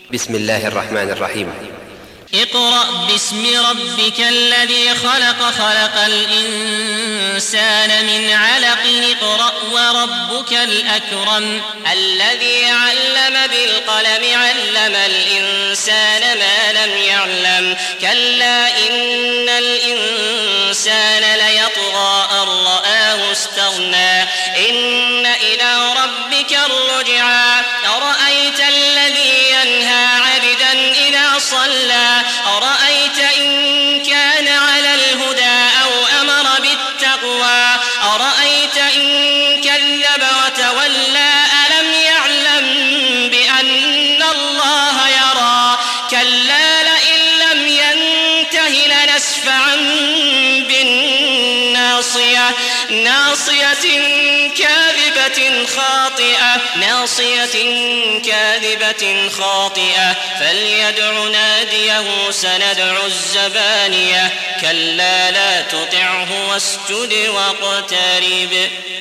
بسم الله الرحمن الرحيم. اقرأ باسم ربك الذي خلق، خلق الإنسان من علق. اقرأ وربك الأكرم الذي علم بالقلم، علم الإنسان ما لم يعلم. كلا إن الإنسان ليطغى أن رآه استغنى. إن إلى ربك الرجعى. أرأيت الذي ينهى عبدا إذا صلى. أرأيت إن كان على الهدى أو أمر بالتقوى. أرأيت إن كذب وتولى. ألم يعلم بأن الله يرى. كلا لئن لم ينته لنسفعا بالناصية. ناصية كاذبة خاطئة فليدع ناديه سندع الزبانية. كلا لا تطعه واسجد واقترب.